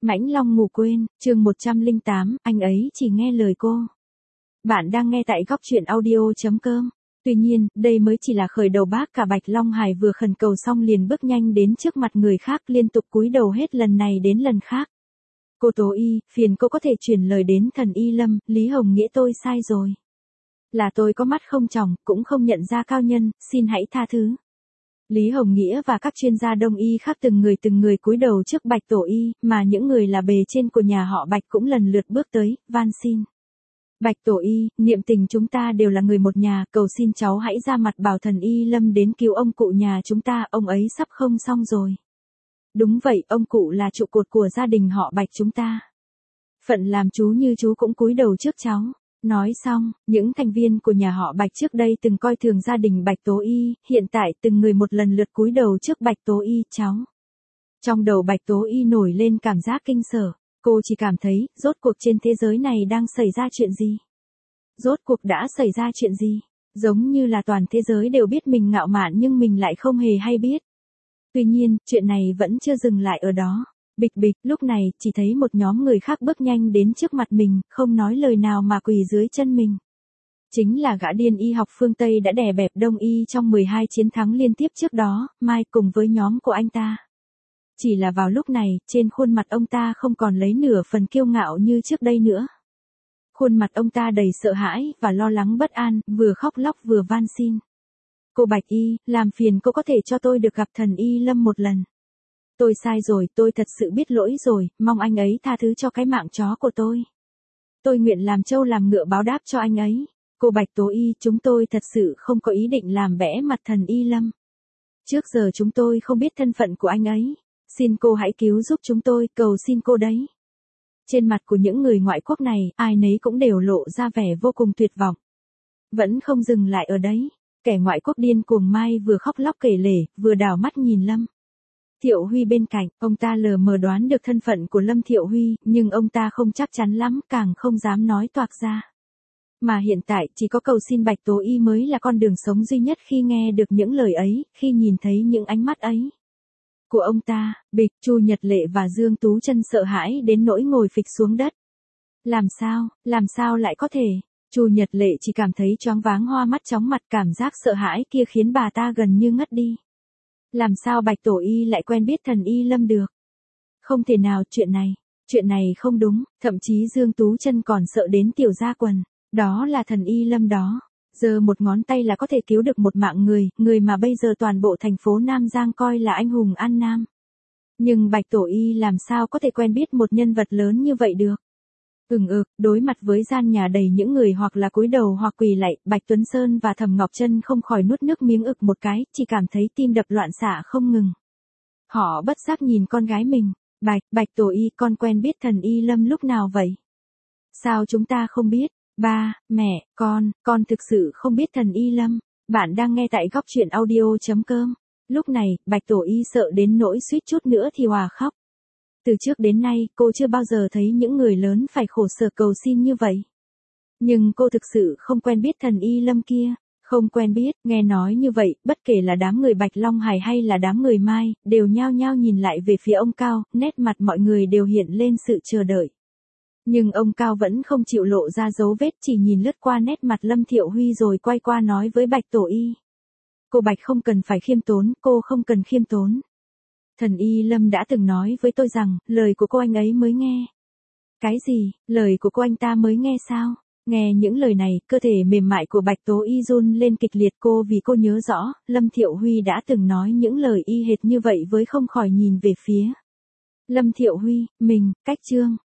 Mãnh Long ngủ quên, chương 108, anh ấy chỉ nghe lời cô. Bạn đang nghe tại góc truyện audio.com. Tuy nhiên, đây mới chỉ là khởi đầu bác cả Bạch Long Hải vừa khẩn cầu xong liền bước nhanh đến trước mặt người khác liên tục cúi đầu hết lần này đến lần khác. Cô Tố Y, phiền cô có thể chuyển lời đến thần Y Lâm, Lý Hồng Nghĩa tôi sai rồi. Là tôi có mắt không tròng, cũng không nhận ra cao nhân, xin hãy tha thứ. Lý Hồng Nghĩa và các chuyên gia đông y khác từng người cúi đầu trước Bạch Tổ Y, mà những người là bề trên của nhà họ Bạch cũng lần lượt bước tới, van xin. Bạch Tổ Y, niệm tình chúng ta đều là người một nhà, cầu xin cháu hãy ra mặt bảo thần Y Lâm đến cứu ông cụ nhà chúng ta, ông ấy sắp không xong rồi. Đúng vậy, ông cụ là trụ cột của gia đình họ Bạch chúng ta. Phận làm chú như chú cũng cúi đầu trước cháu. Nói xong, những thành viên của nhà họ Bạch trước đây từng coi thường gia đình Bạch Tố Y, hiện tại từng người một lần lượt cúi đầu trước Bạch Tố Y, cháu. Trong đầu Bạch Tố Y nổi lên cảm giác kinh sở, cô chỉ cảm thấy, rốt cuộc trên thế giới này đang xảy ra chuyện gì? Rốt cuộc đã xảy ra chuyện gì? Giống như là toàn thế giới đều biết mình ngạo mạn nhưng mình lại không hề hay biết. Tuy nhiên, chuyện này vẫn chưa dừng lại ở đó. Bịch bịch, lúc này, chỉ thấy một nhóm người khác bước nhanh đến trước mặt mình, không nói lời nào mà quỳ dưới chân mình. Chính là gã điên y học phương Tây đã đè bẹp Đông y trong 12 chiến thắng liên tiếp trước đó, Mai cùng với nhóm của anh ta. Chỉ là vào lúc này, trên khuôn mặt ông ta không còn lấy nửa phần kiêu ngạo như trước đây nữa. Khuôn mặt ông ta đầy sợ hãi và lo lắng bất an, vừa khóc lóc vừa van xin. Cô Bạch Y, làm phiền cô có thể cho tôi được gặp thần Y Lâm một lần. Tôi sai rồi, tôi thật sự biết lỗi rồi, mong anh ấy tha thứ cho cái mạng chó của tôi. Tôi nguyện làm trâu làm ngựa báo đáp cho anh ấy. Cô Bạch Tố Y, chúng tôi thật sự không có ý định làm bẽ mặt thần Y Lâm. Trước giờ chúng tôi không biết thân phận của anh ấy. Xin cô hãy cứu giúp chúng tôi, cầu xin cô đấy. Trên mặt của những người ngoại quốc này, ai nấy cũng đều lộ ra vẻ vô cùng tuyệt vọng. Vẫn không dừng lại ở đấy. Kẻ ngoại quốc điên cuồng Mai vừa khóc lóc kể lể, vừa đảo mắt nhìn Lâm Thiệu Huy bên cạnh, ông ta lờ mờ đoán được thân phận của Lâm Thiệu Huy, nhưng ông ta không chắc chắn lắm, càng không dám nói toạc ra. Mà hiện tại, chỉ có cầu xin Bạch Tố Y mới là con đường sống duy nhất khi nghe được những lời ấy, khi nhìn thấy những ánh mắt ấy. Của ông ta, bịch, Chu Nhật Lệ và Dương Tú Chân sợ hãi đến nỗi ngồi phịch xuống đất. Làm sao lại có thể? Chu Nhật Lệ chỉ cảm thấy choáng váng hoa mắt chóng mặt, cảm giác sợ hãi kia khiến bà ta gần như ngất đi. Làm sao Bạch Tổ Y lại quen biết thần Y Lâm được? Không thể nào, chuyện này không đúng, thậm chí Dương Tú Chân còn sợ đến tiểu gia quần. Đó là thần Y Lâm đó. Giờ một ngón tay là có thể cứu được một mạng người mà bây giờ toàn bộ thành phố Nam Giang coi là anh hùng An Nam. Nhưng Bạch Tổ Y làm sao có thể quen biết một nhân vật lớn như vậy được? Đối mặt với gian nhà đầy những người hoặc là cúi đầu hoặc quỳ lạy, Bạch Tuấn Sơn và Thẩm Ngọc Trân không khỏi nuốt nước miếng một cái, chỉ cảm thấy tim đập loạn xạ không ngừng. Họ bất giác nhìn con gái mình, Bạch Tổ Y, con quen biết thần Y Lâm lúc nào vậy? Sao chúng ta không biết? Ba, mẹ, con thực sự không biết thần Y Lâm. Bạn đang nghe tại góc truyện audio.com. Lúc này, Bạch Tổ Y sợ đến nỗi suýt chút nữa thì hòa khóc. Từ trước đến nay, cô chưa bao giờ thấy những người lớn phải khổ sở cầu xin như vậy. Nhưng cô thực sự không quen biết thần Y Lâm kia. Không quen biết, nghe nói như vậy, bất kể là đám người Bạch Long Hải hay là đám người Mai, đều nhao nhao nhìn lại về phía ông Cao, nét mặt mọi người đều hiện lên sự chờ đợi. Nhưng ông Cao vẫn không chịu lộ ra dấu vết, chỉ nhìn lướt qua nét mặt Lâm Thiệu Huy rồi quay qua nói với Bạch Tổ Y. Cô Bạch không cần phải khiêm tốn, cô không cần khiêm tốn. Thần Y Lâm đã từng nói với tôi rằng, lời của cô anh ấy mới nghe. Cái gì, lời của cô anh ta mới nghe sao? Nghe những lời này, cơ thể mềm mại của Bạch Tố Y run lên kịch liệt, vì cô nhớ rõ, Lâm Thiệu Huy đã từng nói những lời y hệt như vậy với không khỏi nhìn về phía Lâm Thiệu Huy, cách Trương,